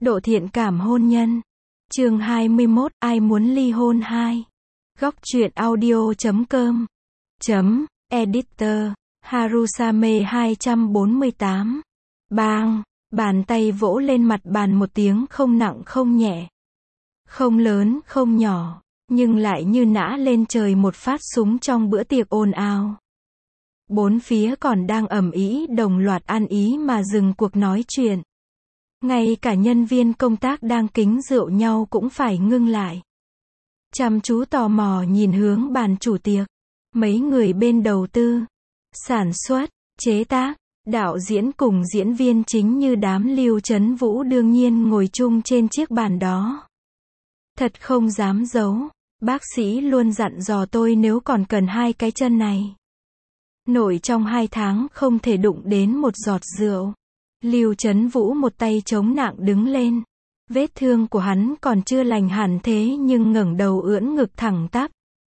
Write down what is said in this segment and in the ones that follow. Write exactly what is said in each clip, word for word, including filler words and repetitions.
Độ thiện cảm hôn nhân. Chương hai mươi mốt, ai muốn ly hôn hai. Góc truyện audio chấm com. Chấm, editor, Harusame hai trăm bốn mươi tám. Bang, bàn tay vỗ lên mặt bàn một tiếng không nặng không nhẹ. Không lớn, không nhỏ, nhưng lại như nã lên trời một phát súng trong bữa tiệc ồn ào. Bốn phía còn đang ầm ĩ đồng loạt ăn ý mà dừng cuộc nói chuyện. Ngay cả nhân viên công tác đang kính rượu nhau cũng phải ngưng lại. Chăm chú tò mò nhìn hướng bàn chủ tiệc. Mấy người bên đầu tư, sản xuất, chế tác, đạo diễn cùng diễn viên chính như đám Lưu Chấn Vũ đương nhiên ngồi chung trên chiếc bàn đó. Thật không dám giấu, bác sĩ luôn dặn dò tôi nếu còn cần hai cái chân này. Nội trong hai tháng không thể đụng đến một giọt rượu. Lưu Chấn Vũ một tay chống nặng đứng lên. Vết thương của hắn còn chưa lành hẳn thế nhưng ngẩng đầu ưỡn ngực thẳng tắp.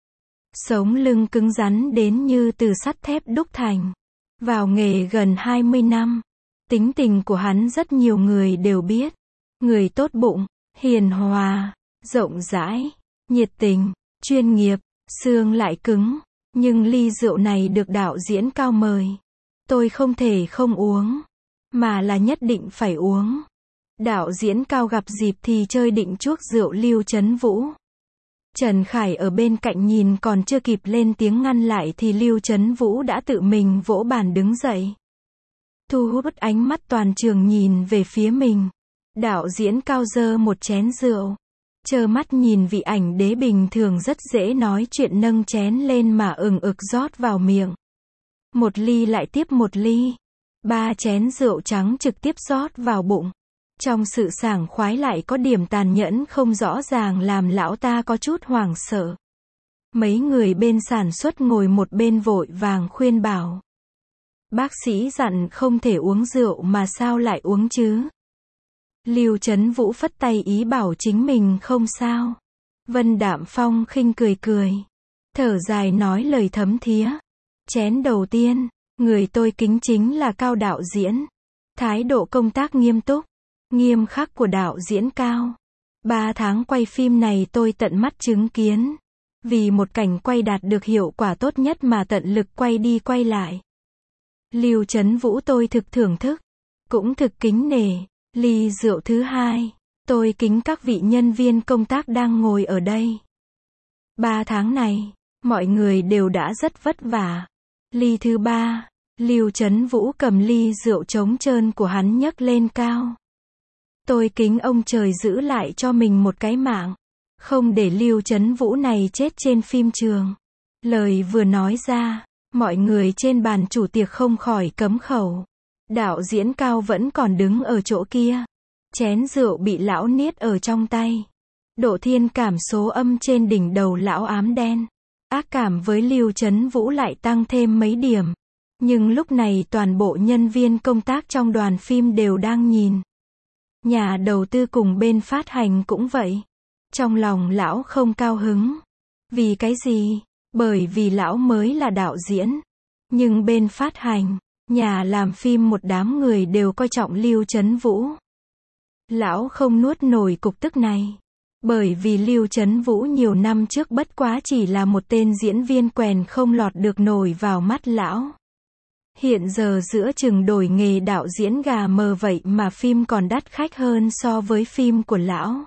Sống lưng cứng rắn đến như từ sắt thép đúc thành. Vào nghề gần hai mươi năm. Tính tình của hắn rất nhiều người đều biết. Người tốt bụng, hiền hòa, rộng rãi, nhiệt tình, chuyên nghiệp, xương lại cứng. Nhưng ly rượu này được đạo diễn Cao mời. Tôi không thể không uống. Mà là nhất định phải uống. Đạo diễn Cao gặp dịp thì chơi định chuốc rượu Lưu Chấn Vũ. Trần Khải ở bên cạnh nhìn còn chưa kịp lên tiếng ngăn lại thì Lưu Chấn Vũ đã tự mình vỗ bàn đứng dậy. Thu hút ánh mắt toàn trường nhìn về phía mình. Đạo diễn Cao giơ một chén rượu. Trơ mắt nhìn vị ảnh đế bình thường rất dễ nói chuyện nâng chén lên mà ừng ực rót vào miệng. Một ly lại tiếp một ly. Ba chén rượu trắng trực tiếp rót vào bụng. Trong sự sảng khoái lại có điểm tàn nhẫn không rõ ràng làm lão ta có chút hoảng sợ. Mấy người bên sản xuất ngồi một bên vội vàng khuyên bảo. Bác sĩ dặn không thể uống rượu mà sao lại uống chứ? Lưu Chấn Vũ phất tay ý bảo chính mình không sao. Vân Đạm Phong khinh cười cười. Thở dài nói lời thấm thía. Chén đầu tiên, người tôi kính chính là Cao đạo diễn. Thái độ công tác nghiêm túc, nghiêm khắc của đạo diễn Cao. Ba tháng quay phim này tôi tận mắt chứng kiến. Vì một cảnh quay đạt được hiệu quả tốt nhất mà tận lực quay đi quay lại. Lưu Chấn Vũ tôi thực thưởng thức, cũng thực kính nể. Ly rượu thứ hai, tôi kính các vị nhân viên công tác đang ngồi ở đây. Ba tháng này, mọi người đều đã rất vất vả. Ly thứ ba, Lưu Chấn Vũ cầm ly rượu trống trơn của hắn nhấc lên cao. Tôi kính ông trời giữ lại cho mình một cái mạng. Không để Lưu Chấn Vũ này chết trên phim trường. Lời vừa nói ra, mọi người trên bàn chủ tiệc không khỏi cấm khẩu. Đạo diễn Cao vẫn còn đứng ở chỗ kia. Chén rượu bị lão niết ở trong tay. Độ thiên cảm số âm trên đỉnh đầu lão ám đen. Ác cảm với Lưu Chấn Vũ lại tăng thêm mấy điểm. Nhưng lúc này toàn bộ nhân viên công tác trong đoàn phim đều đang nhìn. Nhà đầu tư cùng bên phát hành cũng vậy. Trong lòng lão không cao hứng. Vì cái gì? Bởi vì lão mới là đạo diễn. Nhưng bên phát hành, nhà làm phim một đám người đều coi trọng Lưu Chấn Vũ. Lão không nuốt nổi cục tức này. Bởi vì Lưu Chấn Vũ nhiều năm trước bất quá chỉ là một tên diễn viên quèn không lọt được nổi vào mắt lão. Hiện giờ giữa chừng đổi nghề đạo diễn gà mờ vậy mà phim còn đắt khách hơn so với phim của lão.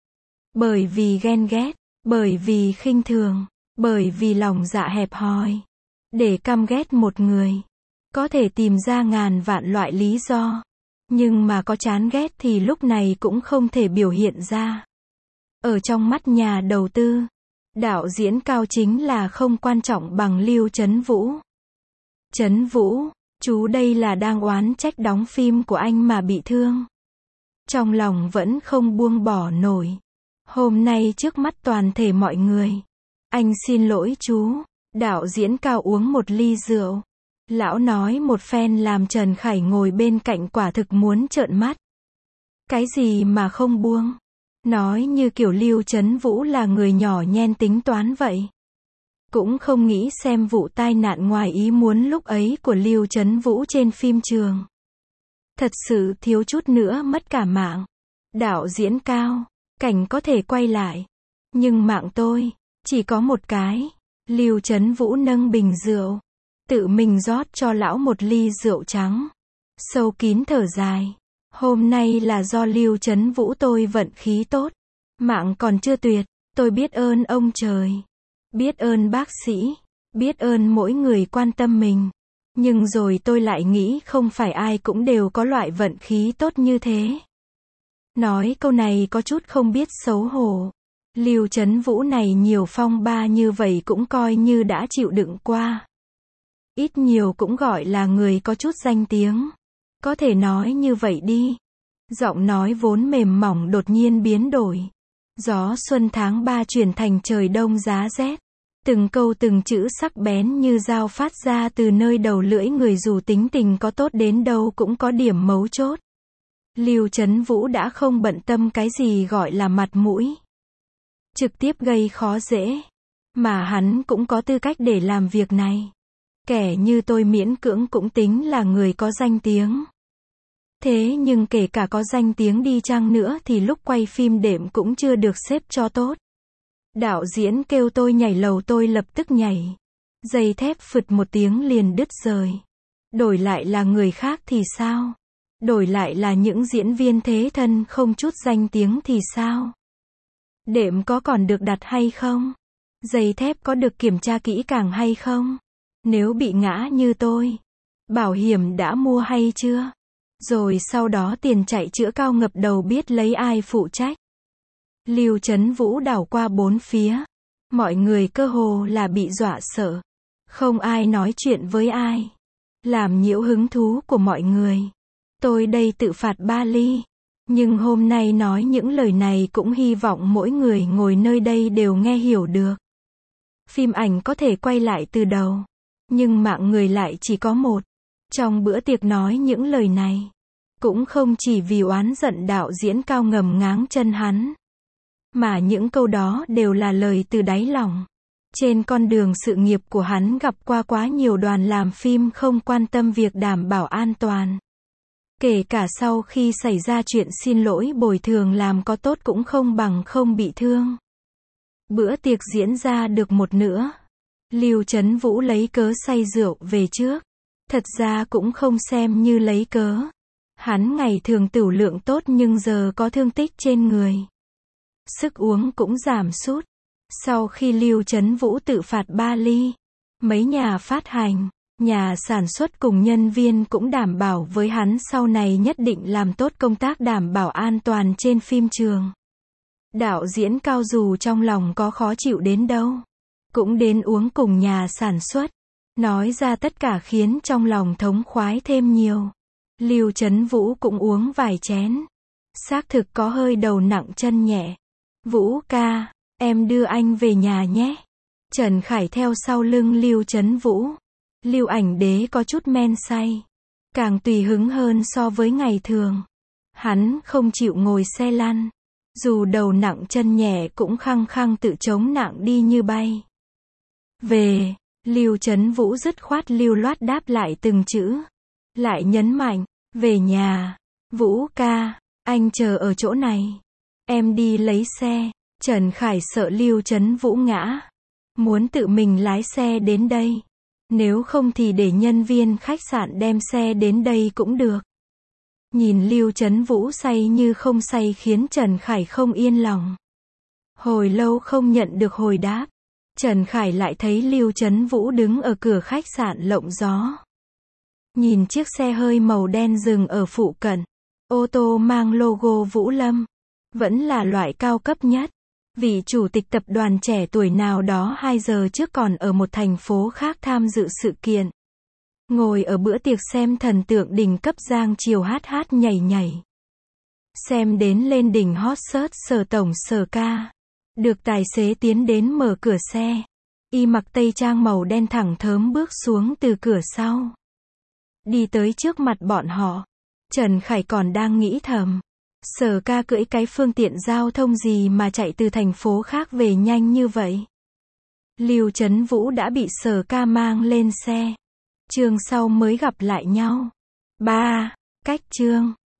Bởi vì ghen ghét, bởi vì khinh thường, bởi vì lòng dạ hẹp hòi. Để căm ghét một người, có thể tìm ra ngàn vạn loại lý do. Nhưng mà có chán ghét thì lúc này cũng không thể biểu hiện ra. Ở trong mắt nhà đầu tư, đạo diễn Cao chính là không quan trọng bằng Lưu Chấn Vũ. Chấn Vũ, chú đây là đang oán trách đóng phim của anh mà bị thương. Trong lòng vẫn không buông bỏ nổi. Hôm nay trước mắt toàn thể mọi người. Anh xin lỗi chú. Đạo diễn Cao uống một ly rượu. Lão nói một phen làm Trần Khải ngồi bên cạnh quả thực muốn trợn mắt. Cái gì mà không buông? Nói như kiểu Lưu Chấn Vũ là người nhỏ nhen tính toán vậy. Cũng không nghĩ xem vụ tai nạn ngoài ý muốn lúc ấy của Lưu Chấn Vũ trên phim trường. Thật sự thiếu chút nữa mất cả mạng. Đạo diễn Cao, cảnh có thể quay lại. Nhưng mạng tôi, chỉ có một cái. Lưu Chấn Vũ nâng bình rượu. Tự mình rót cho lão một ly rượu trắng. Sâu kín thở dài. Hôm nay là do Lưu Chấn Vũ tôi vận khí tốt. Mạng còn chưa tuyệt. Tôi biết ơn ông trời. Biết ơn bác sĩ. Biết ơn mỗi người quan tâm mình. Nhưng rồi tôi lại nghĩ không phải ai cũng đều có loại vận khí tốt như thế. Nói câu này có chút không biết xấu hổ. Lưu Chấn Vũ này nhiều phong ba như vậy cũng coi như đã chịu đựng qua. Ít nhiều cũng gọi là người có chút danh tiếng. Có thể nói như vậy đi. Giọng nói vốn mềm mỏng đột nhiên biến đổi. Gió xuân tháng ba chuyển thành trời đông giá rét. Từng câu từng chữ sắc bén như dao phát ra từ nơi đầu lưỡi người, dù tính tình có tốt đến đâu cũng có điểm mấu chốt. Lưu Chấn Vũ đã không bận tâm cái gì gọi là mặt mũi. Trực tiếp gây khó dễ. Mà hắn cũng có tư cách để làm việc này. Kẻ như tôi miễn cưỡng cũng tính là người có danh tiếng. Thế nhưng kể cả có danh tiếng đi chăng nữa thì lúc quay phim đệm cũng chưa được xếp cho tốt. Đạo diễn kêu tôi nhảy lầu tôi lập tức nhảy. Dây thép phụt một tiếng liền đứt rời. Đổi lại là người khác thì sao? Đổi lại là những diễn viên thế thân không chút danh tiếng thì sao? Đệm có còn được đặt hay không? Dây thép có được kiểm tra kỹ càng hay không? Nếu bị ngã như tôi, bảo hiểm đã mua hay chưa? Rồi sau đó tiền chạy chữa cao ngập đầu biết lấy ai phụ trách? Lưu Chấn Vũ đảo qua bốn phía. Mọi người cơ hồ là bị dọa sợ. Không ai nói chuyện với ai. Làm nhiễu hứng thú của mọi người. Tôi đây tự phạt ba ly. Nhưng hôm nay nói những lời này cũng hy vọng mỗi người ngồi nơi đây đều nghe hiểu được. Phim ảnh có thể quay lại từ đầu. Nhưng mạng người lại chỉ có một. Trong bữa tiệc nói những lời này. Cũng không chỉ vì oán giận đạo diễn Cao ngầm ngáng chân hắn. Mà những câu đó đều là lời từ đáy lòng. Trên con đường sự nghiệp của hắn gặp qua quá nhiều đoàn làm phim không quan tâm việc đảm bảo an toàn. Kể cả sau khi xảy ra chuyện xin lỗi bồi thường làm có tốt cũng không bằng không bị thương. Bữa tiệc diễn ra được một nửa. Lưu Chấn Vũ lấy cớ say rượu về trước. Thật ra cũng không xem như lấy cớ. Hắn ngày thường tửu lượng tốt nhưng giờ có thương tích trên người. Sức uống cũng giảm sút. Sau khi Lưu Chấn Vũ tự phạt ba ly, mấy nhà phát hành, nhà sản xuất cùng nhân viên cũng đảm bảo với hắn sau này nhất định làm tốt công tác đảm bảo an toàn trên phim trường. Đạo diễn Cao dù trong lòng có khó chịu đến đâu, cũng đến uống cùng nhà sản xuất, nói ra tất cả khiến trong lòng thống khoái thêm nhiều. Lưu Chấn Vũ cũng uống vài chén. Xác thực có hơi đầu nặng chân nhẹ. Vũ ca, em đưa anh về nhà nhé. Trần Khải theo sau lưng Lưu Chấn Vũ. Lưu Ảnh Đế có chút men say. Càng tùy hứng hơn so với ngày thường. Hắn không chịu ngồi xe lăn. Dù đầu nặng chân nhẹ cũng khăng khăng tự chống nặng đi như bay. Về, Lưu Chấn Vũ dứt khoát lưu loát đáp lại từng chữ. Lại nhấn mạnh, về nhà. Vũ ca, anh chờ ở chỗ này. Em đi lấy xe. Trần Khải sợ Lưu Chấn Vũ ngã. Muốn tự mình lái xe đến đây. Nếu không thì để nhân viên khách sạn đem xe đến đây cũng được. Nhìn Lưu Chấn Vũ say như không say khiến Trần Khải không yên lòng. Hồi lâu không nhận được hồi đáp. Trần Khải lại thấy Lưu Chấn Vũ đứng ở cửa khách sạn Lộng Gió. Nhìn chiếc xe hơi màu đen dừng ở phụ cận. Ô tô mang logo Vũ Lâm. Vẫn là loại cao cấp nhất. Vị chủ tịch tập đoàn trẻ tuổi nào đó hai giờ trước còn ở một thành phố khác tham dự sự kiện. Ngồi ở bữa tiệc xem thần tượng đỉnh cấp Giang Triều hát hát nhảy nhảy. Xem đến lên đỉnh hot search Sở tổng Sở ca. Được tài xế tiến đến mở cửa xe. Y mặc tây trang màu đen thẳng thớm bước xuống từ cửa sau. Đi tới trước mặt bọn họ. Trần Khải còn đang nghĩ thầm. Sở ca cưỡi cái phương tiện giao thông gì mà chạy từ thành phố khác về nhanh như vậy? Lưu Chấn Vũ đã bị Sở ca mang lên xe. Chương sau mới gặp lại nhau. ba. Cách chương.